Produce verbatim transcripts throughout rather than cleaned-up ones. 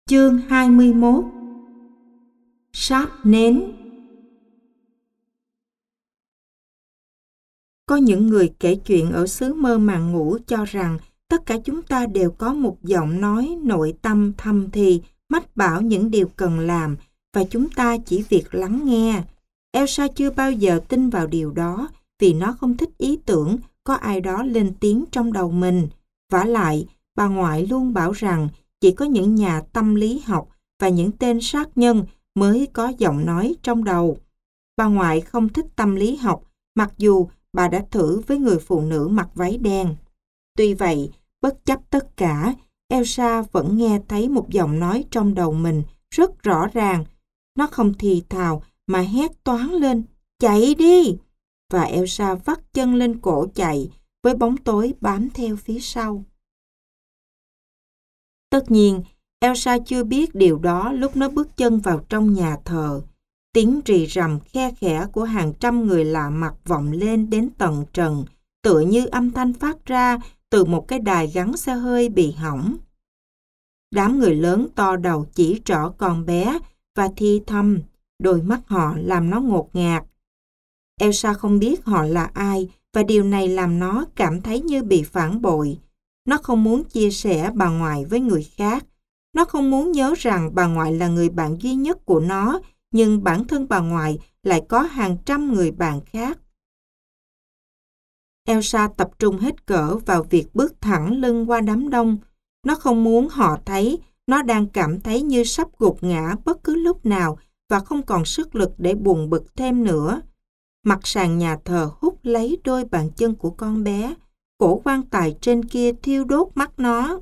Chương hai mươi mốt. Sáp nến. Có những người kể chuyện ở xứ mơ màng ngủ cho rằng tất cả chúng ta đều có một giọng nói nội tâm thầm thì mách bảo những điều cần làm và chúng ta chỉ việc lắng nghe. Elsa chưa bao giờ tin vào điều đó vì nó không thích ý tưởng có ai đó lên tiếng trong đầu mình. Vả lại, bà ngoại luôn bảo rằng chỉ có những nhà tâm lý học và những tên sát nhân mới có giọng nói trong đầu. Bà ngoại không thích tâm lý học, mặc dù bà đã thử với người phụ nữ mặc váy đen. Tuy vậy, bất chấp tất cả, Elsa vẫn nghe thấy một giọng nói trong đầu mình rất rõ ràng. Nó không thì thào mà hét toáng lên, chạy đi! Và Elsa vắt chân lên cổ chạy, với bóng tối bám theo phía sau. Tất nhiên, Elsa chưa biết điều đó lúc nó bước chân vào trong nhà thờ. Tiếng rì rầm khe khẽ của hàng trăm người lạ mặt vọng lên đến tận trần, tựa như âm thanh phát ra từ một cái đài gắn xe hơi bị hỏng. Đám người lớn to đầu chỉ trỏ con bé và thì thầm, đôi mắt họ làm nó ngột ngạt. Elsa không biết họ là ai và điều này làm nó cảm thấy như bị phản bội. Nó không muốn chia sẻ bà ngoại với người khác. Nó không muốn nhớ rằng bà ngoại là người bạn duy nhất của nó, nhưng bản thân bà ngoại lại có hàng trăm người bạn khác. Elsa tập trung hết cỡ vào việc bước thẳng lưng qua đám đông. Nó không muốn họ thấy nó đang cảm thấy như sắp gục ngã bất cứ lúc nào và không còn sức lực để buồn bực thêm nữa. Mặt sàn nhà thờ hút lấy đôi bàn chân của con bé, cổ quan tài trên kia thiêu đốt mắt nó.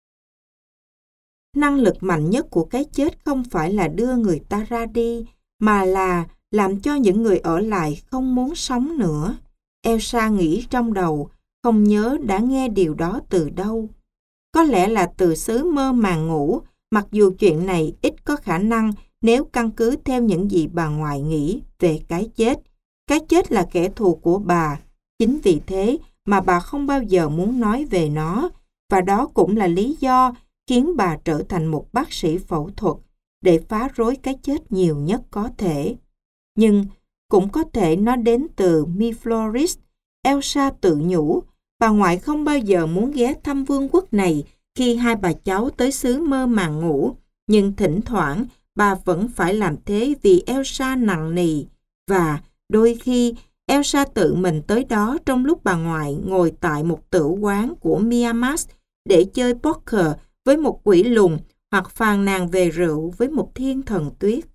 Năng lực mạnh nhất của cái chết không phải là đưa người ta ra đi, mà là làm cho những người ở lại không muốn sống nữa. Elsa nghĩ trong đầu, không nhớ đã nghe điều đó từ đâu. Có lẽ là từ xứ mơ màng ngủ, mặc dù chuyện này ít có khả năng nếu căn cứ theo những gì bà ngoại nghĩ về cái chết. Cái chết là kẻ thù của bà. Chính vì thế mà bà không bao giờ muốn nói về nó, và đó cũng là lý do khiến bà trở thành một bác sĩ phẫu thuật để phá rối cái chết nhiều nhất có thể. Nhưng cũng có thể nó đến từ Mifloris. Elsa tự nhủ, bà ngoại không bao giờ muốn ghé thăm vương quốc này khi hai bà cháu tới xứ mơ màng ngủ, nhưng thỉnh thoảng bà vẫn phải làm thế vì Elsa nặng nề, và đôi khi Elsa tự mình tới đó trong lúc bà ngoại ngồi tại một tử quán của Miamas để chơi poker với một quỷ lùn hoặc phàn nàn về rượu với một thiên thần tuyết.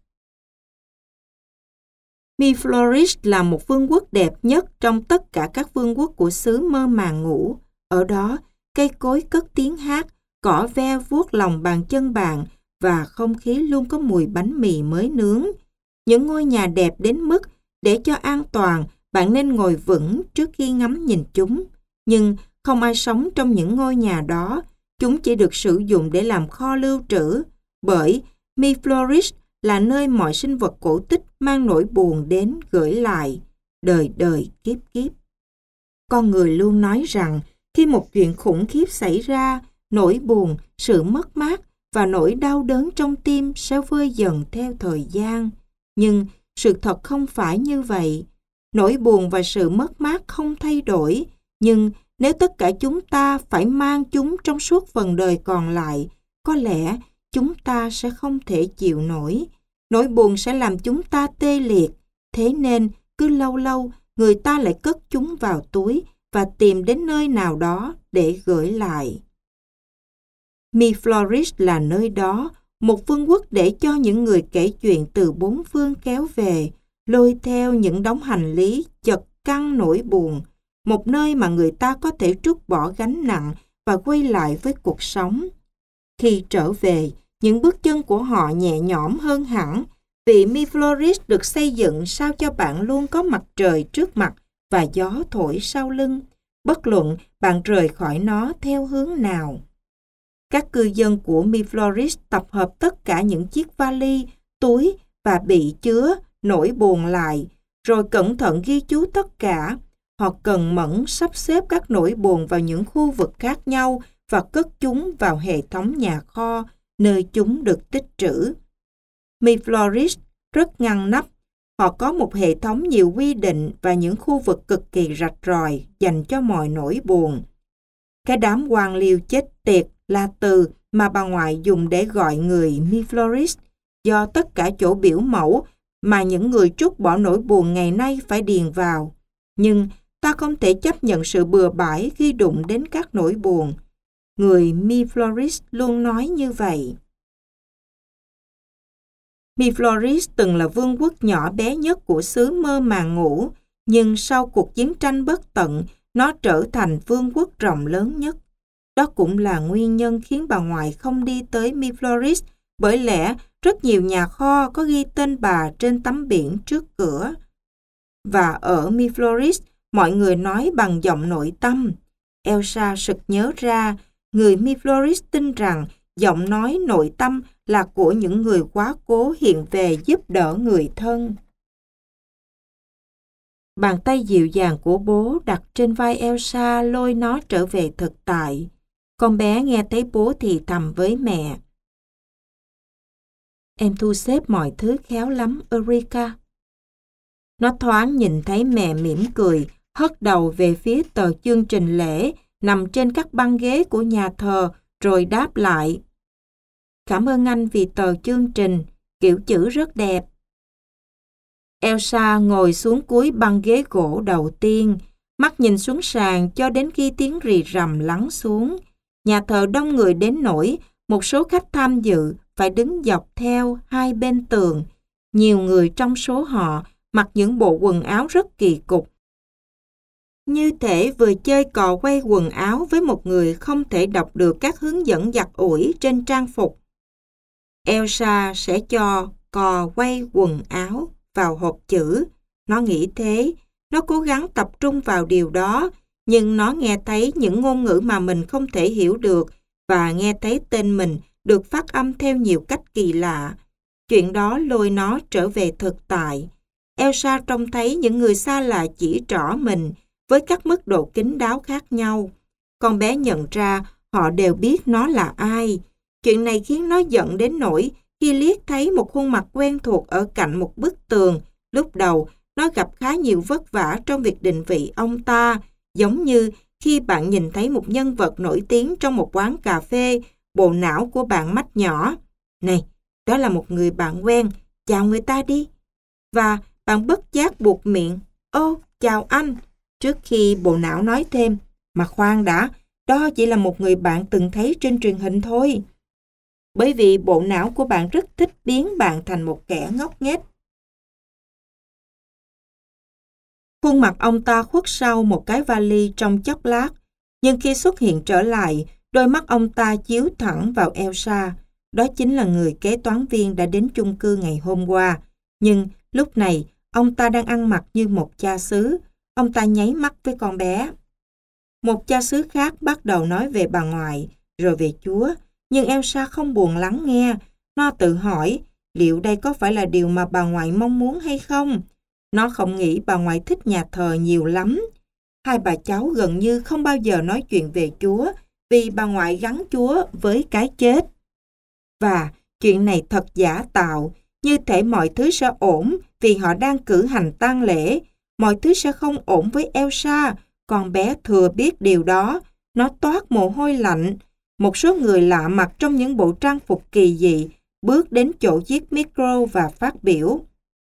Mifloris là một vương quốc đẹp nhất trong tất cả các vương quốc của xứ mơ màng ngủ. Ở đó, cây cối cất tiếng hát, cỏ ve vuốt lòng bàn chân bạn và không khí luôn có mùi bánh mì mới nướng. Những ngôi nhà đẹp đến mức để cho an toàn, bạn nên ngồi vững trước khi ngắm nhìn chúng. Nhưng không ai sống trong những ngôi nhà đó. Chúng chỉ được sử dụng để làm kho lưu trữ, bởi Mifloris là nơi mọi sinh vật cổ tích mang nỗi buồn đến gửi lại, đời đời kiếp kiếp. Con người luôn nói rằng khi một chuyện khủng khiếp xảy ra, nỗi buồn, sự mất mát và nỗi đau đớn trong tim sẽ vơi dần theo thời gian. Nhưng sự thật không phải như vậy. Nỗi buồn và sự mất mát không thay đổi, nhưng nếu tất cả chúng ta phải mang chúng trong suốt phần đời còn lại, có lẽ chúng ta sẽ không thể chịu nổi. Nỗi buồn sẽ làm chúng ta tê liệt. Thế nên, cứ lâu lâu, người ta lại cất chúng vào túi và tìm đến nơi nào đó để gửi lại. Mifloris là nơi đó, một vương quốc để cho những người kể chuyện từ bốn phương kéo về, lôi theo những đống hành lý chật căng nỗi buồn, một nơi mà người ta có thể trút bỏ gánh nặng và quay lại với cuộc sống. Khi trở về, những bước chân của họ nhẹ nhõm hơn hẳn, vì Mifloris được xây dựng sao cho bạn luôn có mặt trời trước mặt và gió thổi sau lưng, bất luận bạn rời khỏi nó theo hướng nào. Các cư dân của Mifloris tập hợp tất cả những chiếc vali, túi và bị chứa nỗi buồn lại, rồi cẩn thận ghi chú tất cả. Họ cần mẫn sắp xếp các nỗi buồn vào những khu vực khác nhau và cất chúng vào hệ thống nhà kho, nơi chúng được tích trữ. Mifloris rất ngăn nắp. Họ có một hệ thống nhiều quy định và những khu vực cực kỳ rạch ròi dành cho mọi nỗi buồn. Cái đám quan liêu chết tiệt là từ mà bà ngoại dùng để gọi người Mifloris, do tất cả chỗ biểu mẫu mà những người trút bỏ nỗi buồn ngày nay phải điền vào. Nhưng ta không thể chấp nhận sự bừa bãi khi đụng đến các nỗi buồn. Người Mifloris luôn nói như vậy. Mifloris từng là vương quốc nhỏ bé nhất của xứ Mơ Màng Ngũ, nhưng sau cuộc chiến tranh bất tận, nó trở thành vương quốc rộng lớn nhất. Đó cũng là nguyên nhân khiến bà ngoại không đi tới Mifloris, bởi lẽ rất nhiều nhà kho có ghi tên bà trên tấm biển trước cửa. Và ở Mifloris, mọi người nói bằng giọng nội tâm. Elsa sực nhớ ra, người Mifloris tin rằng giọng nói nội tâm là của những người quá cố hiện về giúp đỡ người thân. Bàn tay dịu dàng của bố đặt trên vai Elsa lôi nó trở về thực tại. Con bé nghe thấy bố thì thầm với mẹ. Em thu xếp mọi thứ khéo lắm, Eureka. Nó thoáng nhìn thấy mẹ mỉm cười, hất đầu về phía tờ chương trình lễ nằm trên các băng ghế của nhà thờ, rồi đáp lại. Cảm ơn anh vì tờ chương trình, kiểu chữ rất đẹp. Elsa ngồi xuống cuối băng ghế gỗ đầu tiên, mắt nhìn xuống sàn cho đến khi tiếng rì rầm lắng xuống. Nhà thờ đông người đến nỗi một số khách tham dự phải đứng dọc theo hai bên tường. Nhiều người trong số họ mặc những bộ quần áo rất kỳ cục, như thể vừa chơi cò quay quần áo với một người không thể đọc được các hướng dẫn giặt ủi trên trang phục. Elsa sẽ cho cò quay quần áo vào hộp chữ. Nó nghĩ thế, nó cố gắng tập trung vào điều đó, nhưng nó nghe thấy những ngôn ngữ mà mình không thể hiểu được và nghe thấy tên mình được phát âm theo nhiều cách kỳ lạ. Chuyện đó lôi nó trở về thực tại. Elsa trông thấy những người xa lạ chỉ trỏ mình với các mức độ kín đáo khác nhau. Con bé nhận ra họ đều biết nó là ai. Chuyện này khiến nó giận đến nỗi khi liếc thấy một khuôn mặt quen thuộc ở cạnh một bức tường. Lúc đầu, nó gặp khá nhiều vất vả trong việc định vị ông ta, giống như khi bạn nhìn thấy một nhân vật nổi tiếng trong một quán cà phê, bộ não của bạn mách nhỏ. Này, đó là một người bạn quen, chào người ta đi. Và bạn bất giác buột miệng, ô, chào anh, trước khi bộ não nói thêm, mà khoan đã, đó chỉ là một người bạn từng thấy trên truyền hình thôi. Bởi vì bộ não của bạn rất thích biến bạn thành một kẻ ngốc nghếch. Khuôn mặt ông ta khuất sau một cái vali trong chốc lát, nhưng khi xuất hiện trở lại, đôi mắt ông ta chiếu thẳng vào Elsa. Đó chính là người kế toán viên đã đến chung cư ngày hôm qua. Nhưng lúc này, ông ta đang ăn mặc như một cha xứ. Ông ta nháy mắt với con bé. Một cha xứ khác bắt đầu nói về bà ngoại, rồi về Chúa. Nhưng Elsa không buồn lắng nghe. Nó tự hỏi, liệu đây có phải là điều mà bà ngoại mong muốn hay không? Nó không nghĩ bà ngoại thích nhà thờ nhiều lắm. Hai bà cháu gần như không bao giờ nói chuyện về Chúa, vì bà ngoại gắn Chúa với cái chết. Và chuyện này thật giả tạo, như thể mọi thứ sẽ ổn vì họ đang cử hành tang lễ. Mọi thứ sẽ không ổn với Elsa, con bé thừa biết điều đó. Nó toát mồ hôi lạnh. Một số người lạ mặt trong những bộ trang phục kỳ dị bước đến chỗ chiếc micro và phát biểu.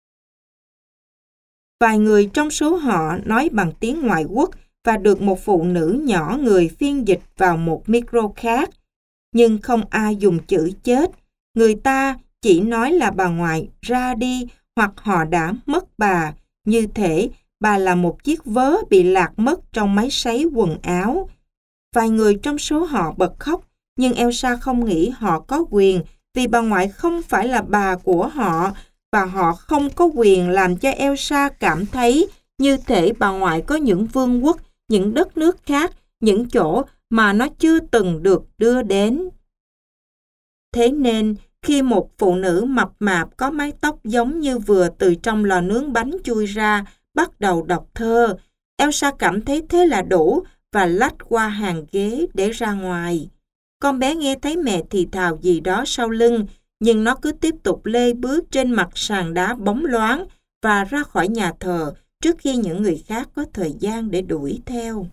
Vài người trong số họ nói bằng tiếng ngoại quốc và được một phụ nữ nhỏ người phiên dịch vào một micro khác. Nhưng không ai dùng chữ chết. Người ta chỉ nói là bà ngoại ra đi hoặc họ đã mất bà, như thể bà là một chiếc vớ bị lạc mất trong máy sấy quần áo. Vài người trong số họ bật khóc, nhưng Elsa không nghĩ họ có quyền vì bà ngoại không phải là bà của họ và họ không có quyền làm cho Elsa cảm thấy như thể bà ngoại có những vương quốc, những đất nước khác, những chỗ mà nó chưa từng được đưa đến. Thế nên, khi một phụ nữ mập mạp có mái tóc giống như vừa từ trong lò nướng bánh chui ra, bắt đầu đọc thơ, Elsa cảm thấy thế là đủ và lách qua hàng ghế để ra ngoài. con bé nghe thấy mẹ thì thào gì đó sau lưng, nhưng nó cứ tiếp tục lê bước trên mặt sàn đá bóng loáng và ra khỏi nhà thờ trước khi những người khác có thời gian để đuổi theo.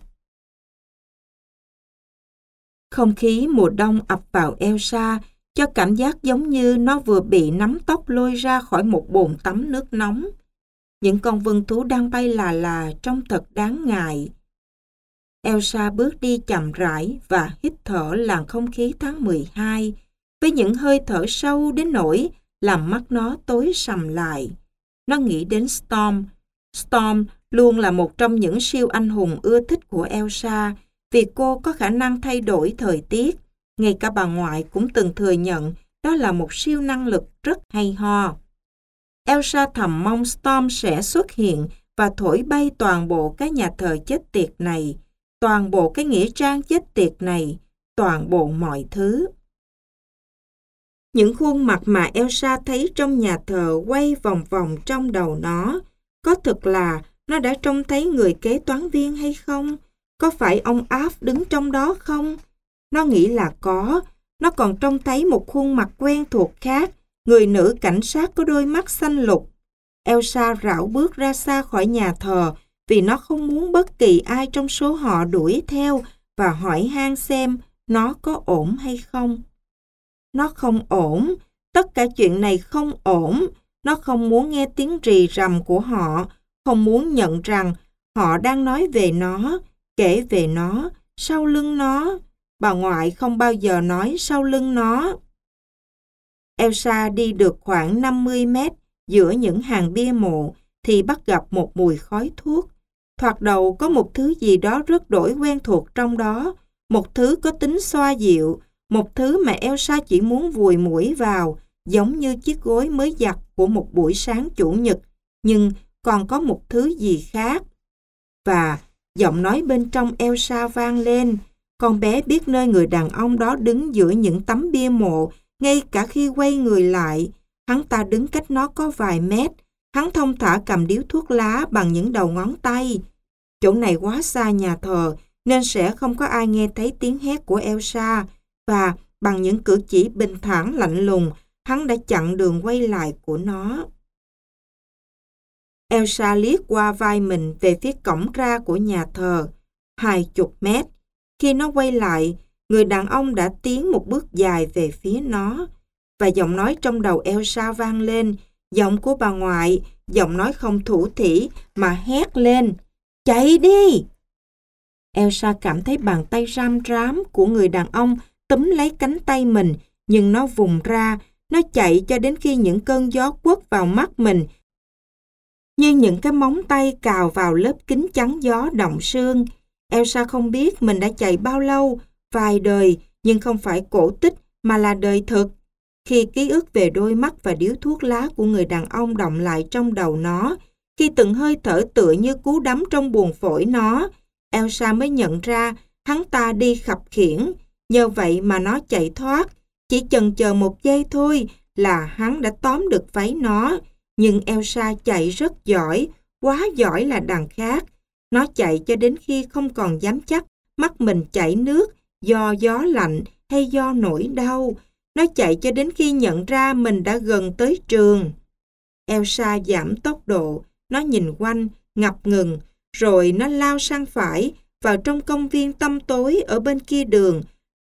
Không khí mùa đông ập vào Elsa, cho cảm giác giống như nó vừa bị nắm tóc lôi ra khỏi một bồn tắm nước nóng. Những con vân thú đang bay là là trông thật đáng ngại. Elsa bước đi chậm rãi và hít thở làn không khí tháng mười hai, với những hơi thở sâu đến nỗi làm mắt nó tối sầm lại. Nó nghĩ đến Storm. Storm luôn là một trong những siêu anh hùng ưa thích của Elsa, vì cô có khả năng thay đổi thời tiết. Ngay cả bà ngoại cũng từng thừa nhận đó là một siêu năng lực rất hay ho. Elsa thầm mong Storm sẽ xuất hiện và thổi bay toàn bộ cái nhà thờ chết tiệt này, toàn bộ cái nghĩa trang chết tiệt này, toàn bộ mọi thứ. Những khuôn mặt mà Elsa thấy trong nhà thờ quay vòng vòng trong đầu nó. Có thực là nó đã trông thấy người kế toán viên hay không? Có phải ông Alf đứng trong đó không? Nó nghĩ là có. Nó còn trông thấy một khuôn mặt quen thuộc khác, người nữ cảnh sát có đôi mắt xanh lục. Elsa rảo bước ra xa khỏi nhà thờ vì nó không muốn bất kỳ ai trong số họ đuổi theo và hỏi han xem nó có ổn hay không. Nó không ổn, tất cả chuyện này không ổn. Nó không muốn nghe tiếng rì rầm của họ, không muốn nhận rằng họ đang nói về nó, kể về nó, sau lưng nó. Bà ngoại không bao giờ nói sau lưng nó. Elsa đi được khoảng năm mươi mét giữa những hàng bia mộ thì bắt gặp một mùi khói thuốc. Thoạt đầu có một thứ gì đó rất đổi quen thuộc trong đó, một thứ có tính xoa dịu, một thứ mà Elsa chỉ muốn vùi mũi vào, giống như chiếc gối mới giặt của một buổi sáng chủ nhật, nhưng còn có một thứ gì khác. Và giọng nói bên trong Elsa vang lên. Con bé biết nơi người đàn ông đó đứng giữa những tấm bia mộ, ngay cả khi quay người lại. Hắn ta đứng cách nó có vài mét. Hắn thong thả cầm điếu thuốc lá bằng những đầu ngón tay. Chỗ này quá xa nhà thờ, nên sẽ không có ai nghe thấy tiếng hét của Elsa. Và bằng những cử chỉ bình thản lạnh lùng, hắn đã chặn đường quay lại của nó. Elsa liếc qua vai mình về phía cổng ra của nhà thờ, hai chục mét. Khi nó quay lại, người đàn ông đã tiến một bước dài về phía nó. Và giọng nói trong đầu Elsa vang lên, giọng của bà ngoại, giọng nói không thủ thỉ mà hét lên, chạy đi! Elsa cảm thấy bàn tay ram rám của người đàn ông túm lấy cánh tay mình, nhưng nó vùng ra, nó chạy cho đến khi những cơn gió quất vào mắt mình, như những cái móng tay cào vào lớp kính chắn gió động sương. Elsa không biết mình đã chạy bao lâu, vài đời, nhưng không phải cổ tích mà là đời thực. Khi ký ức về đôi mắt và điếu thuốc lá của người đàn ông đọng lại trong đầu nó, khi từng hơi thở tựa như cú đấm trong buồng phổi nó, Elsa mới nhận ra hắn ta đi khập khiễng. Nhờ vậy mà nó chạy thoát. Chỉ chần chờ một giây thôi là hắn đã tóm được váy nó. Nhưng Elsa chạy rất giỏi, quá giỏi là đằng khác. Nó chạy cho đến khi không còn dám chắc mắt mình chảy nước do gió lạnh hay do nỗi đau. Nó chạy cho đến khi nhận ra mình đã gần tới trường. Elsa giảm tốc độ, nó nhìn quanh, ngập ngừng, rồi nó lao sang phải, vào trong công viên tăm tối ở bên kia đường.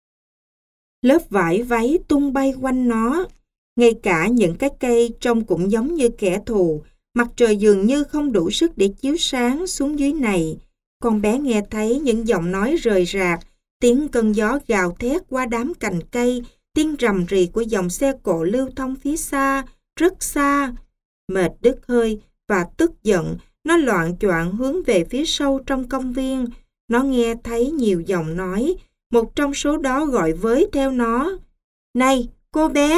Lớp vải váy tung bay quanh nó. Ngay cả những cái cây trông cũng giống như kẻ thù. Mặt trời dường như không đủ sức để chiếu sáng xuống dưới này. Con bé nghe thấy những giọng nói rời rạc, tiếng cơn gió gào thét qua đám cành cây, tiếng rầm rì của dòng xe cộ lưu thông phía xa, rất xa. Mệt đứt hơi và tức giận, nó loạng choạng hướng về phía sâu trong công viên. Nó nghe thấy nhiều giọng nói, một trong số đó gọi với theo nó. Này, cô bé!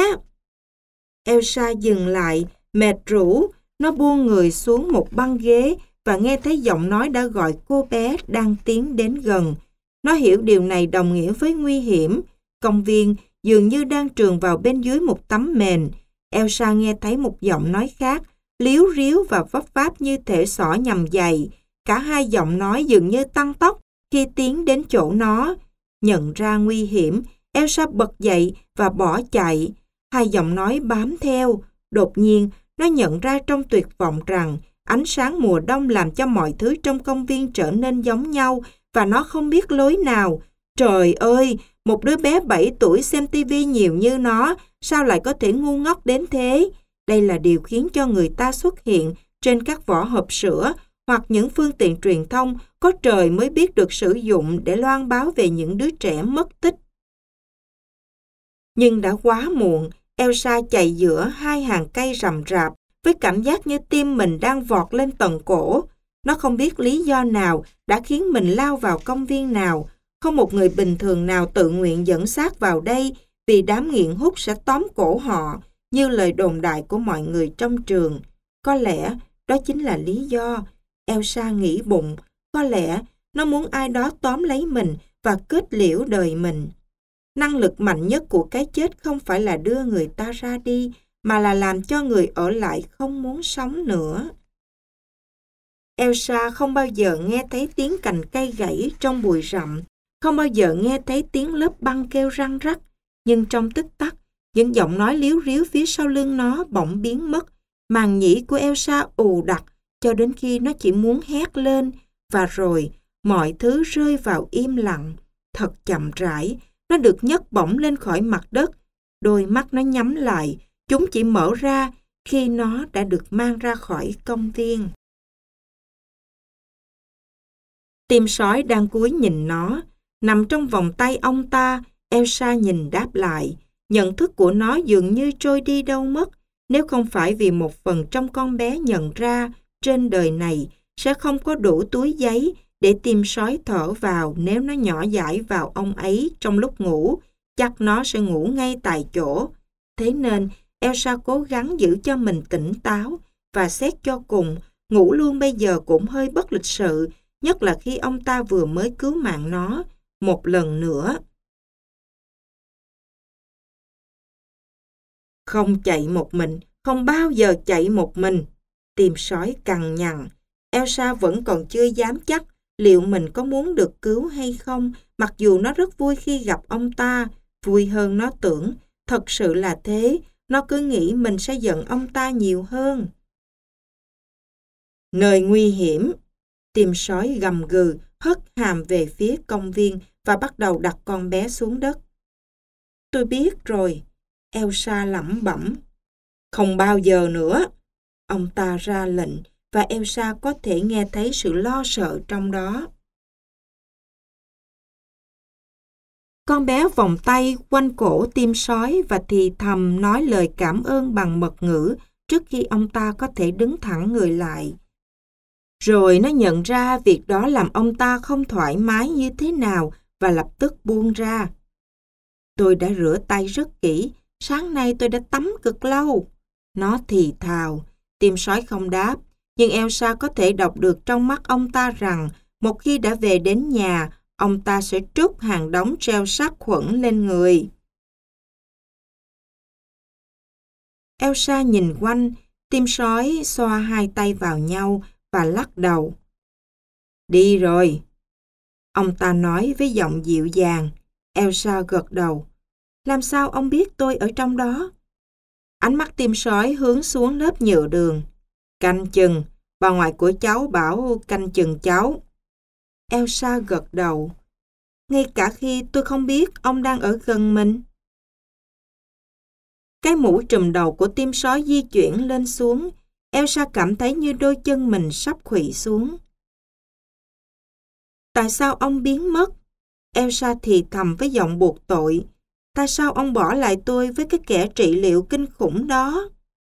Elsa dừng lại, mệt rũ, nó buông người xuống một băng ghế và nghe thấy giọng nói đã gọi cô bé đang tiến đến gần. Nó hiểu điều này đồng nghĩa với nguy hiểm. Công viên dường như đang trườn vào bên dưới một tấm mền. Elsa nghe thấy một giọng nói khác, líu ríu và vấp váp như thể xỏ nhầm giày. Cả hai giọng nói dường như tăng tốc khi tiến đến chỗ nó. Nhận ra nguy hiểm, Elsa bật dậy và bỏ chạy. Hai giọng nói bám theo. Đột nhiên, nó nhận ra trong tuyệt vọng rằng ánh sáng mùa đông làm cho mọi thứ trong công viên trở nên giống nhau và nó không biết lối nào. Trời ơi, một đứa bé bảy tuổi xem tivi nhiều như nó, sao lại có thể ngu ngốc đến thế? Đây là điều khiến cho người ta xuất hiện trên các vỏ hộp sữa hoặc những phương tiện truyền thông có trời mới biết được sử dụng để loan báo về những đứa trẻ mất tích. Nhưng đã quá muộn, Elsa chạy giữa hai hàng cây rậm rạp với cảm giác như tim mình đang vọt lên tận cổ. Nó không biết lý do nào đã khiến mình lao vào công viên nào. Không một người bình thường nào tự nguyện dẫn xác vào đây vì đám nghiện hút sẽ tóm cổ họ, như lời đồn đại của mọi người trong trường. Có lẽ đó chính là lý do. Elsa nghĩ bụng, có lẽ nó muốn ai đó tóm lấy mình và kết liễu đời mình. Năng lực mạnh nhất của cái chết không phải là đưa người ta ra đi, mà là làm cho người ở lại không muốn sống nữa. Elsa không bao giờ nghe thấy tiếng cành cây gãy trong bụi rậm, không bao giờ nghe thấy tiếng lớp băng kêu răng rắc, nhưng trong tích tắc, những giọng nói líu ríu phía sau lưng nó bỗng biến mất. Màng nhĩ của Elsa ù đặc cho đến khi nó chỉ muốn hét lên, và rồi mọi thứ rơi vào im lặng. Thật chậm rãi, nó được nhấc bổng lên khỏi mặt đất. Đôi mắt nó nhắm lại, chúng chỉ mở ra khi nó đã được mang ra khỏi công viên. Tim sói đang cúi nhìn nó, nằm trong vòng tay ông ta. Elsa nhìn đáp lại. Nhận thức của nó dường như trôi đi đâu mất. Nếu không phải vì một phần trong con bé nhận ra trên đời này sẽ không có đủ túi giấy để tim sói thở vào nếu nó nhỏ dãi vào ông ấy trong lúc ngủ, chắc nó sẽ ngủ ngay tại chỗ. Thế nên Elsa cố gắng giữ cho mình tỉnh táo, và xét cho cùng, ngủ luôn bây giờ cũng hơi bất lịch sự, nhất là khi ông ta vừa mới cứu mạng nó một lần nữa. Không chạy một mình, không bao giờ chạy một mình. Tim sói cằn nhằn. Elsa vẫn còn chưa dám chắc liệu mình có muốn được cứu hay không, mặc dù nó rất vui khi gặp ông ta, vui hơn nó tưởng. Thật sự là thế, nó cứ nghĩ mình sẽ giận ông ta nhiều hơn. Nơi nguy hiểm. Tim sói gầm gừ, hất hàm về phía công viên và bắt đầu đặt con bé xuống đất. Tôi biết rồi. Elsa lẩm bẩm. Không bao giờ nữa. Ông ta ra lệnh và Elsa có thể nghe thấy sự lo sợ trong đó. Con bé vòng tay quanh cổ tim sói và thì thầm nói lời cảm ơn bằng mật ngữ trước khi ông ta có thể đứng thẳng người lại. Rồi nó nhận ra việc đó làm ông ta không thoải mái như thế nào và lập tức buông ra. Tôi đã rửa tay rất kỹ, sáng nay tôi đã tắm cực lâu. Nó thì thào. Tim sói không đáp, nhưng Elsa có thể đọc được trong mắt ông ta rằng một khi đã về đến nhà, ông ta sẽ trút hàng đống treo sát khuẩn lên người. Elsa nhìn quanh, tim sói xoa hai tay vào nhau và lắc đầu. Đi rồi. Ông ta nói với giọng dịu dàng. Elsa gật đầu. Làm sao ông biết tôi ở trong đó? Ánh mắt tim sói hướng xuống lớp nhựa đường. Canh chừng, bà ngoại của cháu bảo canh chừng cháu. Elsa gật đầu. Ngay cả khi tôi không biết ông đang ở gần mình. Cái mũ trùm đầu của tim sói di chuyển lên xuống. Elsa cảm thấy như đôi chân mình sắp khuỵu xuống. Tại sao ông biến mất? Elsa thì thầm với giọng buộc tội. Tại sao ông bỏ lại tôi với cái kẻ trị liệu kinh khủng đó?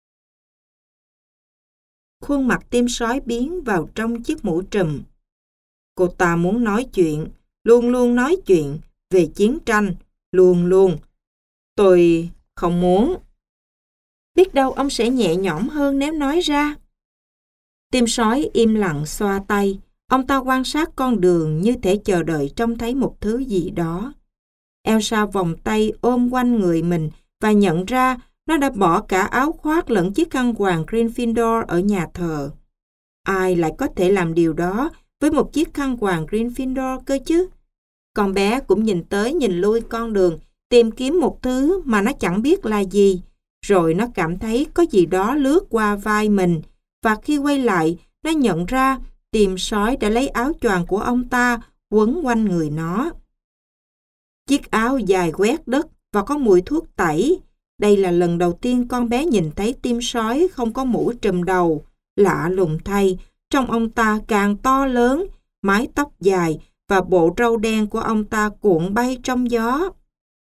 Khuôn mặt tim sói biến vào trong chiếc mũ trùm. Cô ta muốn nói chuyện, luôn luôn nói chuyện, về chiến tranh, luôn luôn. Tôi không muốn. Biết đâu ông sẽ nhẹ nhõm hơn nếu nói ra. Tim sói im lặng xoa tay. Ông ta quan sát con đường như thể chờ đợi trông thấy một thứ gì đó. Elsa vòng tay ôm quanh người mình và nhận ra nó đã bỏ cả áo khoác lẫn chiếc khăn quàng Gryffindor ở nhà thờ. Ai lại có thể làm điều đó với một chiếc khăn quàng Gryffindor cơ chứ? Con bé cũng nhìn tới nhìn lui con đường tìm kiếm một thứ mà nó chẳng biết là gì, rồi nó cảm thấy có gì đó lướt qua vai mình, và khi quay lại, nó nhận ra tim sói đã lấy áo choàng của ông ta quấn quanh người nó. Chiếc áo dài quét đất và có mùi thuốc tẩy. Đây là lần đầu tiên con bé nhìn thấy tim sói không có mũ trùm đầu. Lạ lùng thay, trông ông ta càng to lớn, mái tóc dài và bộ râu đen của ông ta cuộn bay trong gió.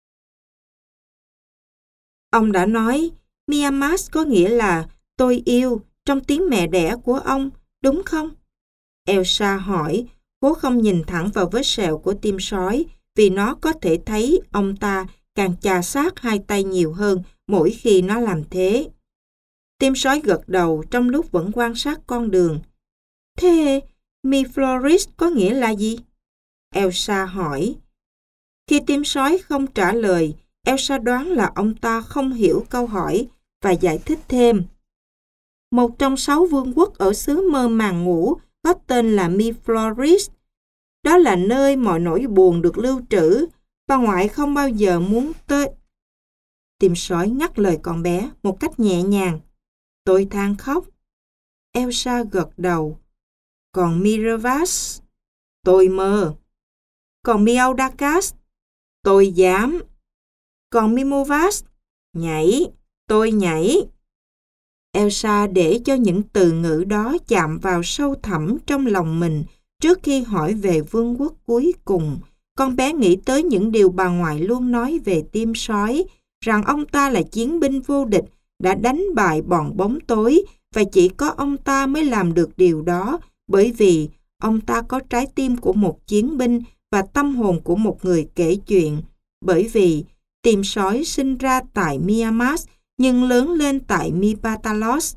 Ông đã nói, Miamas có nghĩa là tôi yêu trong tiếng mẹ đẻ của ông, đúng không? Elsa hỏi, cố không nhìn thẳng vào vết sẹo của tim sói, vì nó có thể thấy ông ta càng chà sát hai tay nhiều hơn mỗi khi nó làm thế. Tim sói gật đầu trong lúc vẫn quan sát con đường. Thế, Mi Floris có nghĩa là gì? Elsa hỏi. Khi tim sói không trả lời, Elsa đoán là ông ta không hiểu câu hỏi và giải thích thêm. Một trong sáu vương quốc ở xứ mơ màng ngủ có tên là Mi Floris. Đó là nơi mọi nỗi buồn được lưu trữ, bà ngoại không bao giờ muốn tới. Tim sói ngắt lời con bé một cách nhẹ nhàng. Tôi than khóc. Elsa gật đầu. Còn Miravas, tôi mơ. Còn Miaudakas, tôi dám. Còn Mimovas, nhảy, tôi nhảy. Elsa để cho những từ ngữ đó chạm vào sâu thẳm trong lòng mình trước khi hỏi về vương quốc cuối cùng. Con bé nghĩ tới những điều bà ngoại luôn nói về tim sói, rằng ông ta là chiến binh vô địch, đã đánh bại bọn bóng tối, và chỉ có ông ta mới làm được điều đó, bởi vì ông ta có trái tim của một chiến binh và tâm hồn của một người kể chuyện. Bởi vì tim sói sinh ra tại Miamas, nhưng lớn lên tại Mibatalos.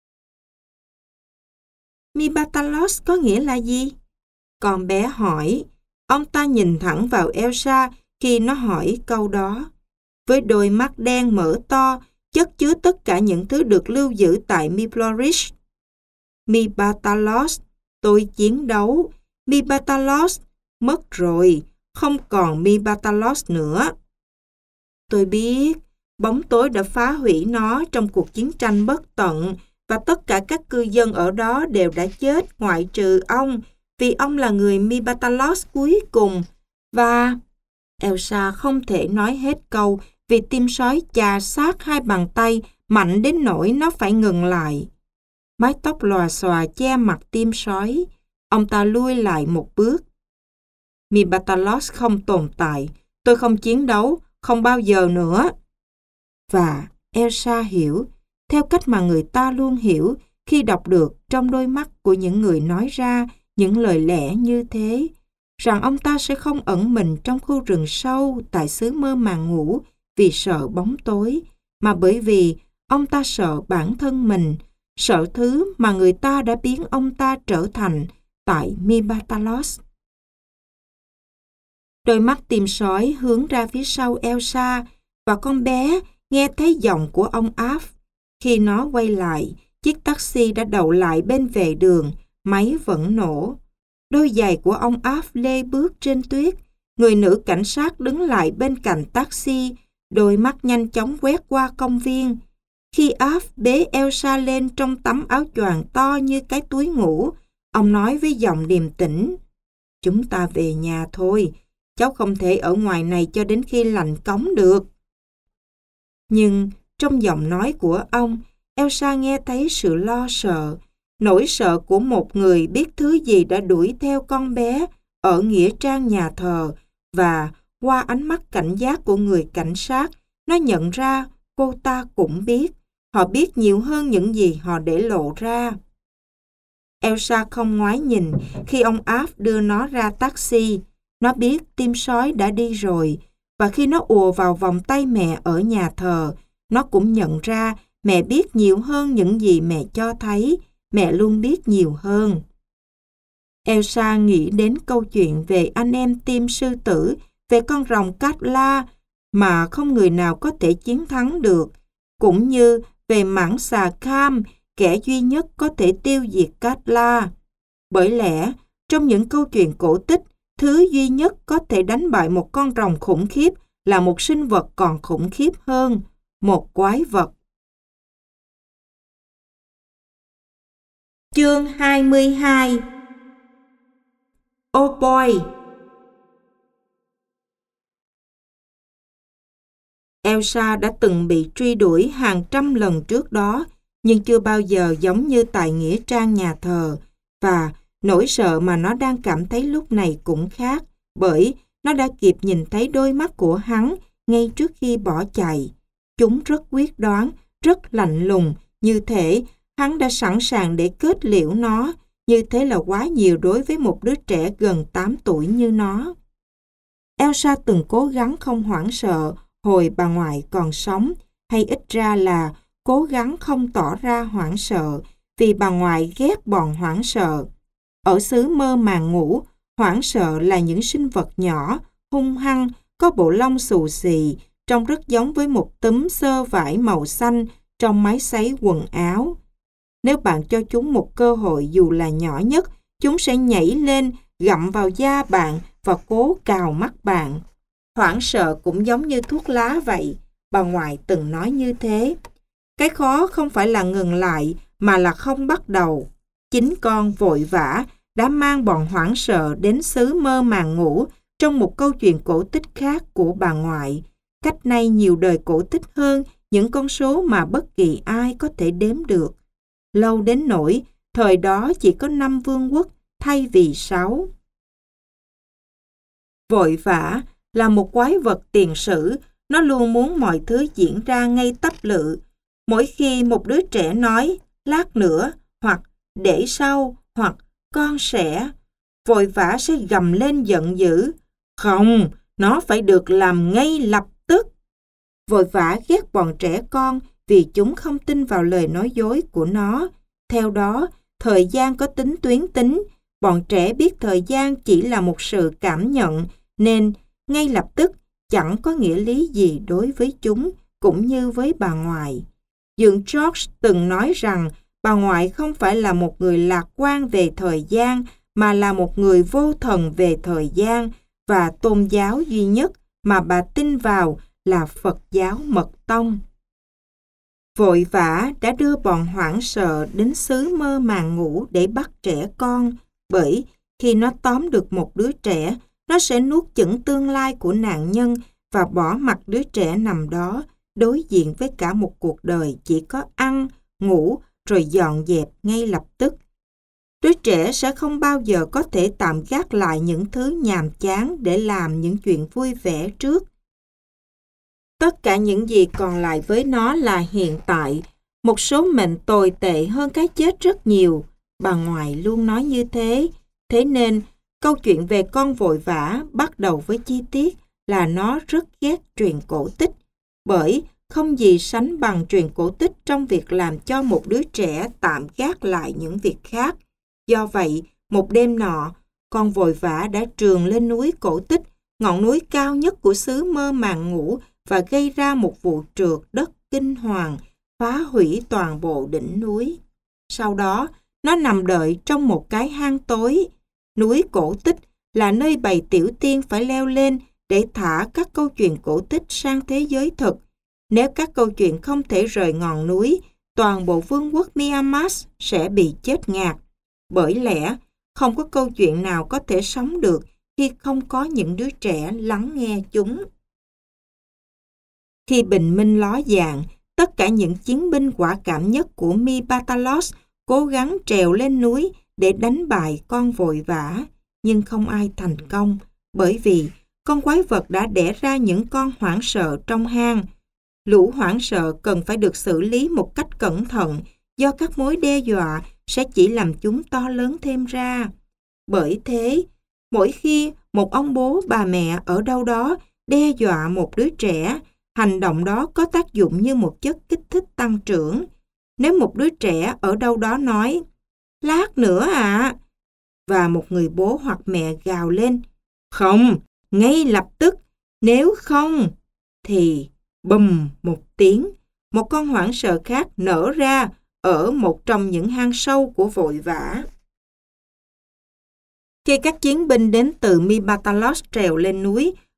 Mibatalos có nghĩa là gì? Con bé hỏi. Ông ta nhìn thẳng vào Elsa khi nó hỏi câu đó. Với đôi mắt đen mở to, chất chứa tất cả những thứ được lưu giữ tại Mifloris. Mibatalos, tôi chiến đấu. Mibatalos, mất rồi, không còn Mibatalos nữa. Tôi biết, bóng tối đã phá hủy nó trong cuộc chiến tranh bất tận, và tất cả các cư dân ở đó đều đã chết ngoại trừ ông, vì ông là người Mibatalos cuối cùng. Và Elsa không thể nói hết câu vì tim sói chà sát hai bàn tay mạnh đến nỗi nó phải ngừng lại. Mái tóc lòa xòa che mặt tim sói. Ông ta lui lại một bước. Mibatalos không tồn tại. Tôi không chiến đấu, không bao giờ nữa. Và Elsa hiểu, theo cách mà người ta luôn hiểu khi đọc được trong đôi mắt của những người nói ra những lời lẽ như thế, rằng ông ta sẽ không ẩn mình trong khu rừng sâu tại xứ mơ màng ngủ vì sợ bóng tối, mà bởi vì ông ta sợ bản thân mình, sợ thứ mà người ta đã biến ông ta trở thành tại Mibatalos. Đôi mắt tim sói hướng ra phía sau Elsa, và con bé nghe thấy giọng của ông Alf. Khi nó quay lại, chiếc taxi đã đậu lại bên vệ đường, máy vẫn nổ. Đôi giày của ông Alf lê bước trên tuyết. Người nữ cảnh sát đứng lại bên cạnh taxi, đôi mắt nhanh chóng quét qua công viên. Khi Alf bế Elsa lên trong tấm áo choàng to như cái túi ngủ, ông nói với giọng điềm tĩnh: Chúng ta về nhà thôi, cháu không thể ở ngoài này cho đến khi lạnh cống được. Nhưng trong giọng nói của ông, Elsa nghe thấy sự lo sợ, nỗi sợ của một người biết thứ gì đã đuổi theo con bé ở nghĩa trang nhà thờ, và qua ánh mắt cảnh giác của người cảnh sát, nó nhận ra cô ta cũng biết. Họ biết nhiều hơn những gì họ để lộ ra. Elsa không ngoái nhìn khi ông Alf đưa nó ra taxi. Nó biết tim sói đã đi rồi, và khi nó ùa vào vòng tay mẹ ở nhà thờ, nó cũng nhận ra mẹ biết nhiều hơn những gì mẹ cho thấy. Mẹ luôn biết nhiều hơn. Elsa nghĩ đến câu chuyện về anh em tim sư tử, về con rồng Katla mà không người nào có thể chiến thắng được, cũng như về mãng xà Kham, kẻ duy nhất có thể tiêu diệt Katla. Bởi lẽ, trong những câu chuyện cổ tích, thứ duy nhất có thể đánh bại một con rồng khủng khiếp là một sinh vật còn khủng khiếp hơn, một quái vật. Chương hai mươi hai. Oh boy! Elsa đã từng bị truy đuổi hàng trăm lần trước đó, nhưng chưa bao giờ giống như tại nghĩa trang nhà thờ, và nỗi sợ mà nó đang cảm thấy lúc này cũng khác, bởi nó đã kịp nhìn thấy đôi mắt của hắn ngay trước khi bỏ chạy. Chúng rất quyết đoán, rất lạnh lùng, như thể hắn đã sẵn sàng để kết liễu nó, như thế là quá nhiều đối với một đứa trẻ gần tám tuổi như nó. Elsa từng cố gắng không hoảng sợ hồi bà ngoại còn sống, hay ít ra là cố gắng không tỏ ra hoảng sợ, vì bà ngoại ghét bọn hoảng sợ. Ở xứ mơ màng ngủ, hoảng sợ là những sinh vật nhỏ, hung hăng, có bộ lông xù xì, trông rất giống với một túm xơ vải màu xanh trong máy sấy quần áo. Nếu bạn cho chúng một cơ hội dù là nhỏ nhất, chúng sẽ nhảy lên, gặm vào da bạn và cố cào mắt bạn. Hoảng sợ cũng giống như thuốc lá vậy, bà ngoại từng nói như thế. Cái khó không phải là ngừng lại, mà là không bắt đầu. Chính con vội vã đã mang bọn hoảng sợ đến xứ mơ màng ngủ trong một câu chuyện cổ tích khác của bà ngoại, cách nay nhiều đời cổ tích hơn những con số mà bất kỳ ai có thể đếm được. Lâu đến nỗi, thời đó chỉ có năm vương quốc thay vì sáu. Vội vã là một quái vật tiền sử, nó luôn muốn mọi thứ diễn ra ngay tắp lự. Mỗi khi một đứa trẻ nói lát nữa, hoặc để sau, hoặc con sẽ, vội vã sẽ gầm lên giận dữ. Không, nó phải được làm ngay lập tức. Vội vã ghét bọn trẻ con vì chúng không tin vào lời nói dối của nó. Theo đó, thời gian có tính tuyến tính, bọn trẻ biết thời gian chỉ là một sự cảm nhận, nên ngay lập tức chẳng có nghĩa lý gì đối với chúng, cũng như với bà ngoại. Dượng George từng nói rằng bà ngoại không phải là một người lạc quan về thời gian, mà là một người vô thần về thời gian, và tôn giáo duy nhất mà bà tin vào là Phật giáo Mật Tông. Vội vã đã đưa bọn hoảng sợ đến xứ mơ màng ngủ để bắt trẻ con, bởi khi nó tóm được một đứa trẻ, nó sẽ nuốt chửng tương lai của nạn nhân và bỏ mặc đứa trẻ nằm đó, đối diện với cả một cuộc đời chỉ có ăn, ngủ, rồi dọn dẹp ngay lập tức. Đứa trẻ sẽ không bao giờ có thể tạm gác lại những thứ nhàm chán để làm những chuyện vui vẻ trước. Tất cả những gì còn lại với nó là hiện tại. Một số mệnh tồi tệ hơn cái chết rất nhiều. Bà ngoại luôn nói như thế. Thế nên, câu chuyện về con vội vã bắt đầu với chi tiết là nó rất ghét truyền cổ tích. Bởi không gì sánh bằng truyền cổ tích trong việc làm cho một đứa trẻ tạm gác lại những việc khác. Do vậy, một đêm nọ, con vội vã đã trườn lên núi cổ tích, ngọn núi cao nhất của xứ mơ màng ngủ, và gây ra một vụ trượt đất kinh hoàng, phá hủy toàn bộ đỉnh núi. Sau đó, nó nằm đợi trong một cái hang tối. Núi cổ tích là nơi bầy tiểu tiên phải leo lên để thả các câu chuyện cổ tích sang thế giới thực. Nếu các câu chuyện không thể rời ngọn núi, toàn bộ vương quốc Miamas sẽ bị chết ngạt. Bởi lẽ, không có câu chuyện nào có thể sống được khi không có những đứa trẻ lắng nghe chúng. Khi bình minh ló dạng, tất cả những chiến binh quả cảm nhất của Mi-Batalos cố gắng trèo lên núi để đánh bại con vội vã, nhưng không ai thành công, bởi vì con quái vật đã đẻ ra những con hoảng sợ trong hang. Lũ hoảng sợ cần phải được xử lý một cách cẩn thận, do các mối đe dọa sẽ chỉ làm chúng to lớn thêm ra. Bởi thế, mỗi khi một ông bố bà mẹ ở đâu đó đe dọa một đứa trẻ, hành động đó có tác dụng như một chất kích thích tăng trưởng. Nếu một đứa trẻ ở đâu đó nói, lát nữa ạ, à, và một người bố hoặc mẹ gào lên, không, ngay lập tức, nếu không, thì bùm một tiếng, một con hoảng sợ khác nở ra ở một trong những hang sâu của vội vã. Khi các chiến binh đến từ Mi-Batalos trèo lên núi,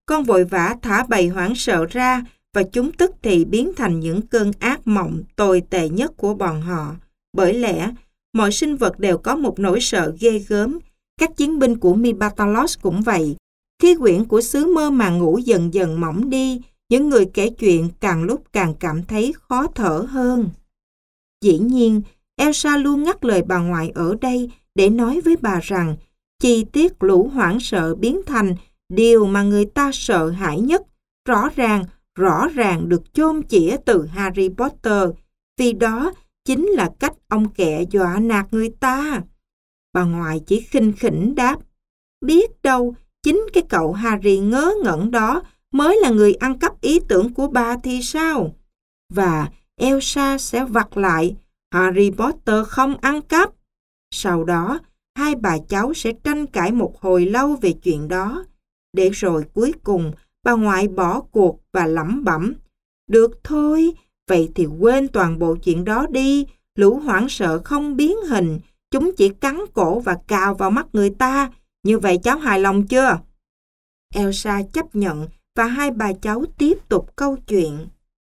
con vội vã thả bầy hoảng sợ ra và chúng tức thì biến thành những cơn ác mộng tồi tệ nhất của bọn họ. Bởi lẽ, mọi sinh vật đều có một nỗi sợ ghê gớm. Các chiến binh của Mi-ba-ta-lót cũng vậy. Khí quyển của xứ mơ màng ngủ dần dần mỏng đi, những người kể chuyện càng lúc càng cảm thấy khó thở hơn. Dĩ nhiên, Elsa luôn ngắt lời bà ngoại ở đây để nói với bà rằng chi tiết lũ hoảng sợ biến thành điều mà người ta sợ hãi nhất, rõ ràng, rõ ràng được chôn chĩa từ Harry Potter, vì đó chính là cách ông kẹ dọa nạt người ta. Bà ngoại chỉ khinh khỉnh đáp, biết đâu, chính cái cậu Harry ngớ ngẩn đó mới là người ăn cắp ý tưởng của bà thì sao? Và Elsa sẽ vặt lại, Harry Potter không ăn cắp. Sau đó, hai bà cháu sẽ tranh cãi một hồi lâu về chuyện đó. Để rồi cuối cùng, bà ngoại bỏ cuộc và lẩm bẩm. Được thôi, vậy thì quên toàn bộ chuyện đó đi. Lũ hoảng sợ không biến hình, chúng chỉ cắn cổ và cào vào mắt người ta. Như vậy cháu hài lòng chưa? Elsa chấp nhận và hai bà cháu tiếp tục câu chuyện.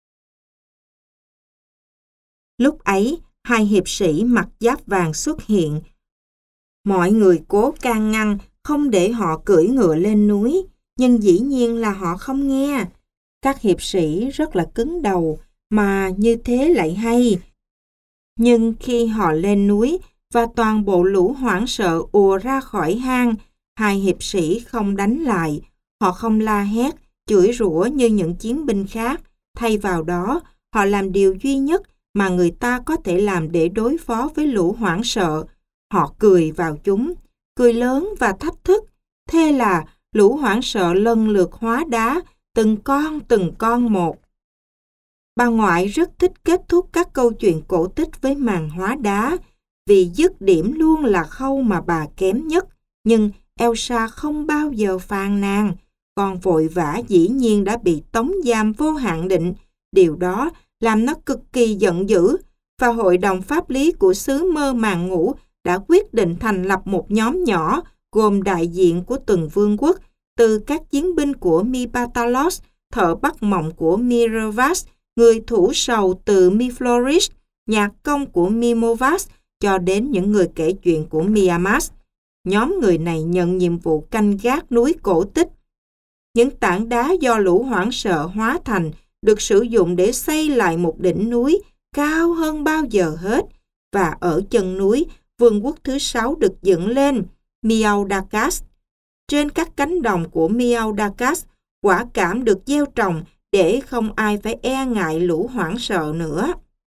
Lúc ấy, hai hiệp sĩ mặc giáp vàng xuất hiện. Mọi người cố can ngăn, không để họ cưỡi ngựa lên núi, nhưng dĩ nhiên là họ không nghe. Các hiệp sĩ rất là cứng đầu, mà như thế lại hay. Nhưng khi họ lên núi và toàn bộ lũ hoảng sợ ùa ra khỏi hang, hai hiệp sĩ không đánh lại. Họ không la hét, chửi rủa như những chiến binh khác. Thay vào đó, họ làm điều duy nhất mà người ta có thể làm để đối phó với lũ hoảng sợ. Họ cười vào chúng, cười lớn và thách thức. Thế là lũ hoảng sợ lần lượt hóa đá, từng con từng con một. Bà ngoại rất thích kết thúc các câu chuyện cổ tích với màn hóa đá, vì dứt điểm luôn là khâu mà bà kém nhất. Nhưng Elsa không bao giờ phàn nàn. Con vội vã dĩ nhiên đã bị tống giam vô hạn định. Điều đó làm nó cực kỳ giận dữ, và hội đồng pháp lý của xứ mơ màng ngủ đã quyết định thành lập một nhóm nhỏ gồm đại diện của từng vương quốc, từ các chiến binh của Mi-ba-ta-lót, thợ bắt mộng của Mi-rơ-vát, người thủ sầu từ Mi-flourish, nhạc công của Mi-mô-vát, cho đến những người kể chuyện của Mi-amát. Nhóm người này nhận nhiệm vụ canh gác núi cổ tích. Những tảng đá do lũ hoảng sợ hóa thành được sử dụng để xây lại một đỉnh núi cao hơn bao giờ hết, và ở chân núi, vương quốc thứ sáu được dựng lên, Miao Dakas. Trên các cánh đồng của Miao Dakas, quả cảm được gieo trồng để không ai phải e ngại lũ hoảng sợ nữa.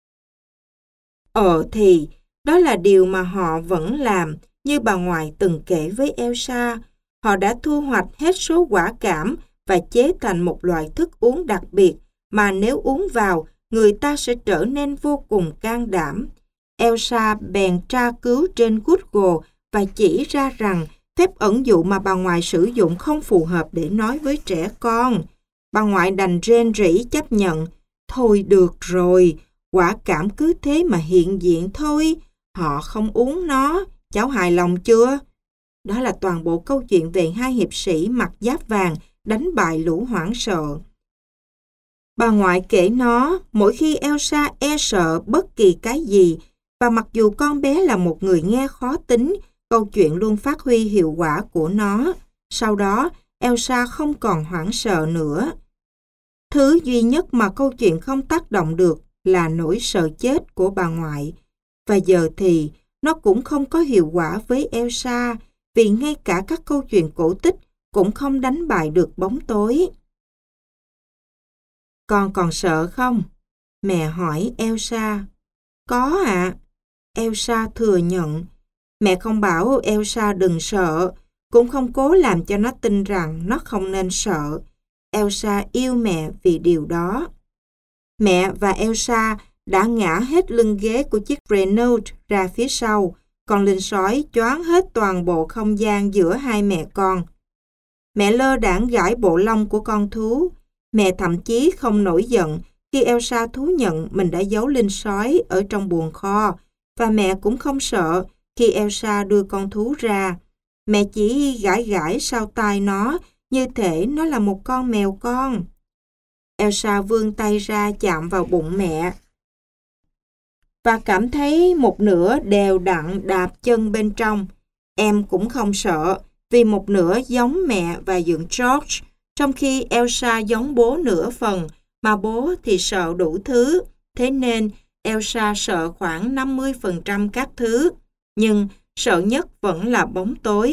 Ờ thì, đó là điều mà họ vẫn làm, như bà ngoại từng kể với Elsa. Họ đã thu hoạch hết số quả cảm và chế thành một loại thức uống đặc biệt mà nếu uống vào, người ta sẽ trở nên vô cùng can đảm. Elsa bèn tra cứu trên Google và chỉ ra rằng phép ẩn dụ mà bà ngoại sử dụng không phù hợp để nói với trẻ con. Bà ngoại đành rên rỉ chấp nhận. Thôi được rồi, quả cảm cứ thế mà hiện diện thôi. Họ không uống nó, cháu hài lòng chưa? Đó là toàn bộ câu chuyện về hai hiệp sĩ mặc giáp vàng đánh bại lũ hoảng sợ. Bà ngoại kể nó mỗi khi Elsa e sợ bất kỳ cái gì, và mặc dù con bé là một người nghe khó tính, câu chuyện luôn phát huy hiệu quả của nó. Sau đó, Elsa không còn hoảng sợ nữa. Thứ duy nhất mà câu chuyện không tác động được là nỗi sợ chết của bà ngoại. Và giờ thì, nó cũng không có hiệu quả với Elsa, vì ngay cả các câu chuyện cổ tích cũng không đánh bại được bóng tối. Con còn sợ không? Mẹ hỏi Elsa. Có ạ. À. Elsa thừa nhận. Mẹ không bảo Elsa đừng sợ, cũng không cố làm cho nó tin rằng nó không nên sợ. Elsa yêu mẹ vì điều đó. Mẹ và Elsa đã ngã hết lưng ghế của chiếc Renault ra phía sau, còn linh sói choáng hết toàn bộ không gian giữa hai mẹ con. Mẹ lơ đãng gãi bộ lông của con thú. Mẹ thậm chí không nổi giận khi Elsa thú nhận mình đã giấu linh sói ở trong buồng kho, và mẹ cũng không sợ khi Elsa đưa con thú ra. Mẹ chỉ gãi gãi sau tai nó như thể nó là một con mèo con. Elsa vươn tay ra chạm vào bụng mẹ và cảm thấy một nửa đều đặn đạp chân bên trong. Em cũng không sợ, vì một nửa giống mẹ và dượng George, trong khi Elsa giống bố nửa phần, mà bố thì sợ đủ thứ. Thế nên Elsa sợ khoảng năm mươi phần trăm các thứ, nhưng sợ nhất vẫn là bóng tối.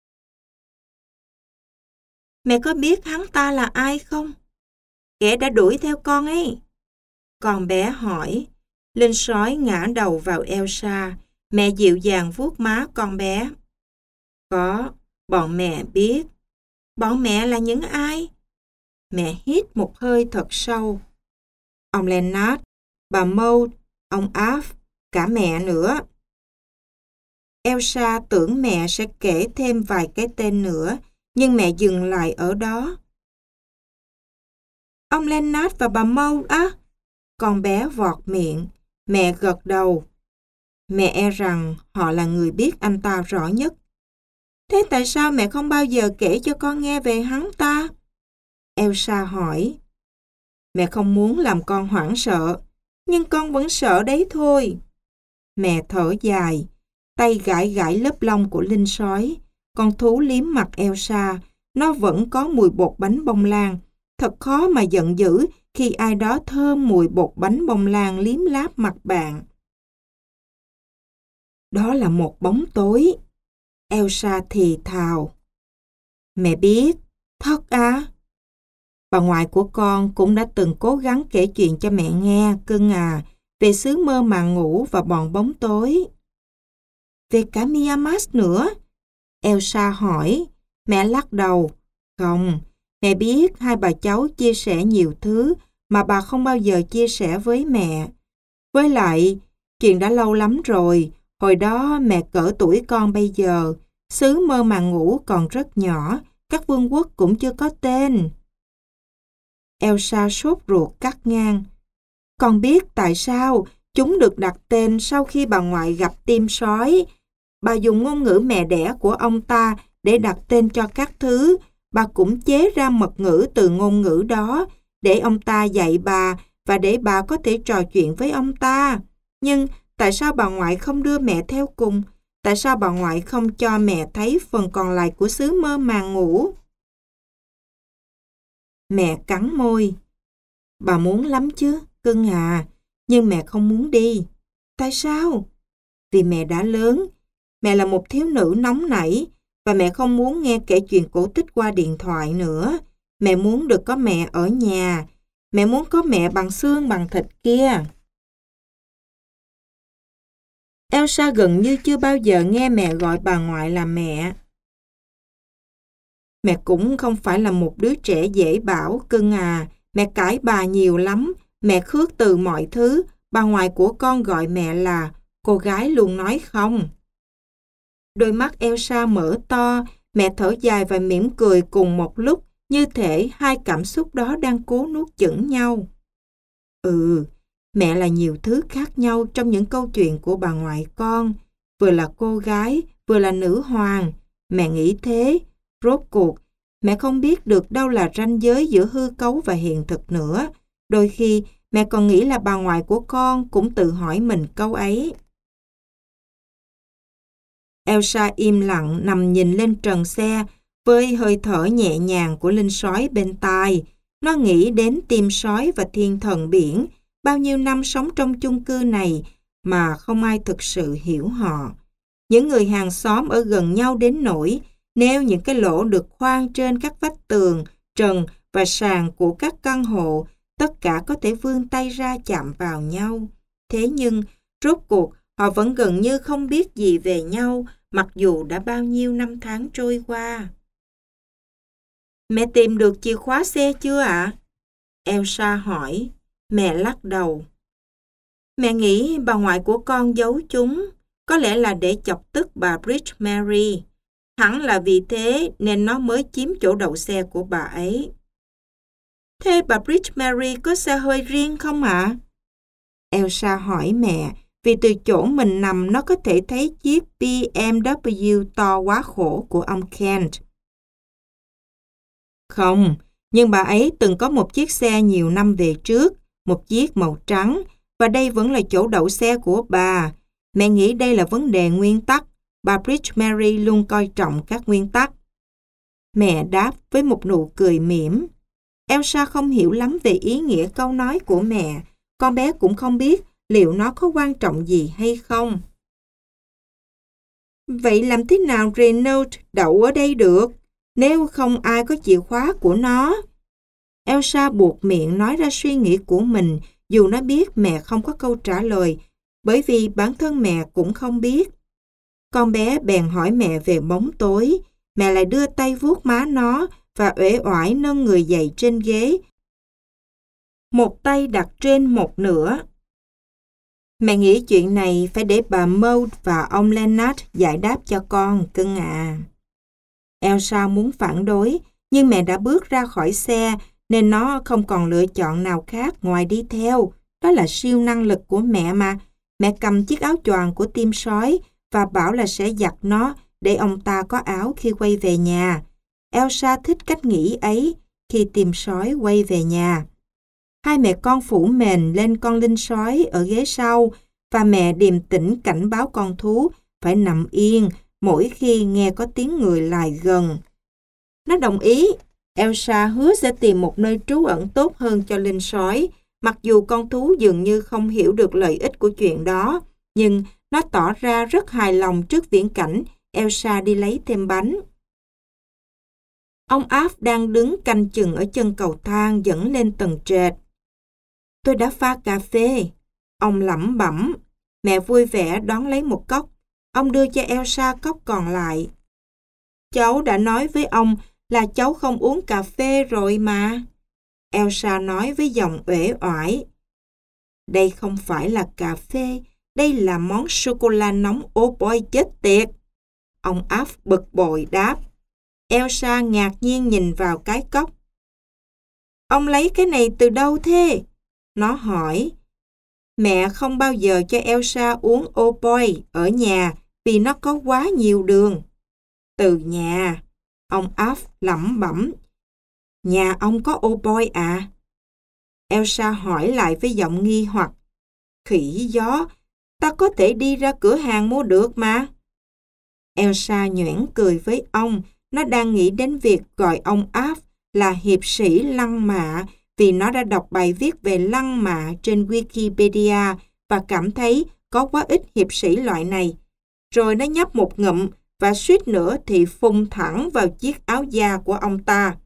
Mẹ có biết hắn ta là ai không? Kẻ đã đuổi theo con ấy. Con bé hỏi. Linh sói ngã đầu vào Elsa. Mẹ dịu dàng vuốt má con bé. Có, bọn mẹ biết. Bọn mẹ là những ai? Mẹ hít một hơi thật sâu. Ông Leonard, bà Maud, ông Alf, cả mẹ nữa. Elsa tưởng mẹ sẽ kể thêm vài cái tên nữa, nhưng mẹ dừng lại ở đó. Ông Leonard và bà Maud á? Con bé vọt miệng. Mẹ gật đầu. Mẹ e rằng họ là người biết anh ta rõ nhất. Thế tại sao mẹ không bao giờ kể cho con nghe về hắn ta? Elsa hỏi. Mẹ không muốn làm con hoảng sợ, nhưng con vẫn sợ đấy thôi. Mẹ thở dài, tay gãi gãi lớp lông của linh sói. Con thú liếm mặt Elsa, nó vẫn có mùi bột bánh bông lan. Thật khó mà giận dữ khi ai đó thơm mùi bột bánh bông lan liếm láp mặt bạn. Đó là một bóng tối. Elsa thì thào. Mẹ biết, thật à? Bà ngoại của con cũng đã từng cố gắng kể chuyện cho mẹ nghe, cưng à, về xứ mơ màng ngủ và bọn bóng tối. Về cả Miamas nữa? Elsa hỏi. Mẹ lắc đầu. Không, mẹ biết hai bà cháu chia sẻ nhiều thứ mà bà không bao giờ chia sẻ với mẹ. Với lại, chuyện đã lâu lắm rồi, hồi đó mẹ cỡ tuổi con bây giờ, xứ mơ màng ngủ còn rất nhỏ, các vương quốc cũng chưa có tên. Elsa sốt ruột cắt ngang. Con biết tại sao chúng được đặt tên sau khi bà ngoại gặp tim sói. Bà dùng ngôn ngữ mẹ đẻ của ông ta để đặt tên cho các thứ. Bà cũng chế ra mật ngữ từ ngôn ngữ đó để ông ta dạy bà và để bà có thể trò chuyện với ông ta. Nhưng tại sao bà ngoại không đưa mẹ theo cùng? Tại sao bà ngoại không cho mẹ thấy phần còn lại của xứ mơ màng ngủ? Mẹ cắn môi. Bà muốn lắm chứ, cưng à, nhưng mẹ không muốn đi. Tại sao? Vì mẹ đã lớn. Mẹ là một thiếu nữ nóng nảy và mẹ không muốn nghe kể chuyện cổ tích qua điện thoại nữa. Mẹ muốn được có mẹ ở nhà. Mẹ muốn có mẹ bằng xương bằng thịt kia. Elsa gần như chưa bao giờ nghe mẹ gọi bà ngoại là mẹ. Mẹ cũng không phải là một đứa trẻ dễ bảo, cưng à. Mẹ cãi bà nhiều lắm. Mẹ khước từ mọi thứ. Bà ngoại của con gọi mẹ là cô gái luôn nói không. Đôi mắt Elsa mở to, mẹ thở dài và mỉm cười cùng một lúc, như thể hai cảm xúc đó đang cố nuốt chửng nhau. Ừ, mẹ là nhiều thứ khác nhau trong những câu chuyện của bà ngoại con. Vừa là cô gái, vừa là nữ hoàng. Mẹ nghĩ thế. Rốt cuộc, mẹ không biết được đâu là ranh giới giữa hư cấu và hiện thực nữa. Đôi khi, mẹ còn nghĩ là bà ngoại của con cũng tự hỏi mình câu ấy. Elsa im lặng nằm nhìn lên trần xe với hơi thở nhẹ nhàng của linh sói bên tai. Nó nghĩ đến tim sói và thiên thần biển, bao nhiêu năm sống trong chung cư này mà không ai thực sự hiểu họ. Những người hàng xóm ở gần nhau đến nỗi nếu những cái lỗ được khoan trên các vách tường, trần và sàn của các căn hộ, tất cả có thể vươn tay ra chạm vào nhau. Thế nhưng, rốt cuộc, họ vẫn gần như không biết gì về nhau, mặc dù đã bao nhiêu năm tháng trôi qua. Mẹ tìm được chìa khóa xe chưa ạ? Elsa hỏi. Mẹ lắc đầu. Mẹ nghĩ bà ngoại của con giấu chúng, có lẽ là để chọc tức bà Bridge Mary. Hẳn là vì thế nên nó mới chiếm chỗ đậu xe của bà ấy. Thế bà Bridge Mary có xe hơi riêng không ạ? Elsa hỏi mẹ, vì từ chỗ mình nằm nó có thể thấy chiếc bê em vê to quá khổ của ông Kent. Không, nhưng bà ấy từng có một chiếc xe nhiều năm về trước, một chiếc màu trắng, và đây vẫn là chỗ đậu xe của bà. Mẹ nghĩ đây là vấn đề nguyên tắc. Bà Bridge Mary luôn coi trọng các nguyên tắc. Mẹ đáp với một nụ cười mỉm. Elsa không hiểu lắm về ý nghĩa câu nói của mẹ. Con bé cũng không biết liệu nó có quan trọng gì hay không. Vậy làm thế nào Renault đậu ở đây được, nếu không ai có chìa khóa của nó? Elsa buộc miệng nói ra suy nghĩ của mình, dù nó biết mẹ không có câu trả lời, bởi vì bản thân mẹ cũng không biết. Con bé bèn hỏi mẹ về bóng tối. Mẹ lại đưa tay vuốt má nó và uể oải nâng người dậy trên ghế. Một tay đặt trên một nửa. Mẹ nghĩ chuyện này phải để bà Maud và ông Leonard giải đáp cho con, cưng à. Elsa muốn phản đối, nhưng mẹ đã bước ra khỏi xe, nên nó không còn lựa chọn nào khác ngoài đi theo. Đó là siêu năng lực của mẹ mà. Mẹ cầm chiếc áo choàng của Tim Sói và bảo là sẽ giặt nó để ông ta có áo khi quay về nhà. Elsa thích cách nghĩ ấy khi Tim Sói quay về nhà. Hai mẹ con phủ mền lên con linh sói ở ghế sau, và mẹ điềm tĩnh cảnh báo con thú phải nằm yên mỗi khi nghe có tiếng người lại gần. Nó đồng ý. Elsa hứa sẽ tìm một nơi trú ẩn tốt hơn cho linh sói, mặc dù con thú dường như không hiểu được lợi ích của chuyện đó, nhưng nó tỏ ra rất hài lòng trước viễn cảnh Elsa đi lấy thêm bánh. Ông Alf đang đứng canh chừng ở chân cầu thang dẫn lên tầng trệt. Tôi đã pha cà phê. Ông lẩm bẩm. Mẹ vui vẻ đón lấy một cốc. Ông đưa cho Elsa cốc còn lại. Cháu đã nói với ông là cháu không uống cà phê rồi mà. Elsa nói với giọng uể oải. Đây không phải là cà phê, đây là món sô-cô-la nóng ô boi chết tiệt. Ông Alf bực bội đáp. Elsa ngạc nhiên nhìn vào cái cốc. Ông lấy cái này từ đâu thế? Nó hỏi. Mẹ không bao giờ cho Elsa uống ô boi ở nhà vì nó có quá nhiều đường. Từ nhà. Ông Alf lẩm bẩm. Nhà ông có ô boi à? Elsa hỏi lại với giọng nghi hoặc. Khỉ gió, ta có thể đi ra cửa hàng mua được mà. Elsa nhoẻn cười với ông. Nó đang nghĩ đến việc gọi ông Alf là hiệp sĩ lăng mạ vì nó đã đọc bài viết về lăng mạ trên Wikipedia và cảm thấy có quá ít hiệp sĩ loại này. Rồi nó nhấp một ngụm và suýt nữa thì phun thẳng vào chiếc áo da của ông ta.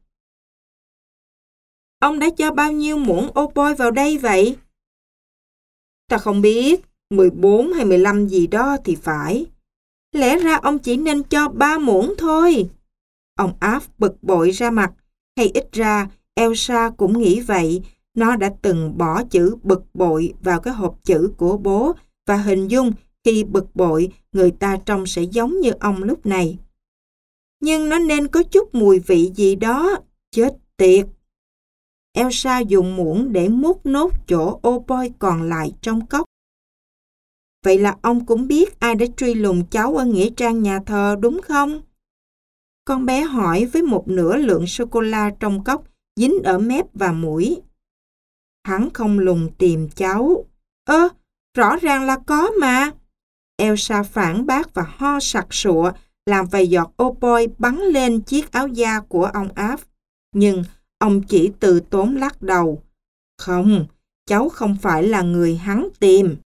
Ông đã cho bao nhiêu muỗng ô boi vào đây vậy? Ta không biết, mười bốn hay mười lăm gì đó thì phải. Lẽ ra ông chỉ nên cho ba muỗng thôi. Ông Alf bực bội ra mặt, hay ít ra Elsa cũng nghĩ vậy. Nó đã từng bỏ chữ bực bội vào cái hộp chữ của bố và hình dung khi bực bội người ta trông sẽ giống như ông lúc này. Nhưng nó nên có chút mùi vị gì đó, chết tiệt. Elsa dùng muỗng để múc nốt chỗ ô boi còn lại trong cốc. Vậy là ông cũng biết ai đã truy lùng cháu ở nghĩa trang nhà thờ đúng không? Con bé hỏi với một nửa lượng sô-cô-la trong cốc dính ở mép và mũi. Hắn không lùng tìm cháu. Ơ, rõ ràng là có mà. Elsa phản bác và ho sặc sụa, làm vài giọt ô boi bắn lên chiếc áo da của ông Alf. Nhưng ông chỉ từ tốn lắc đầu. Không, cháu không phải là người hắn tìm.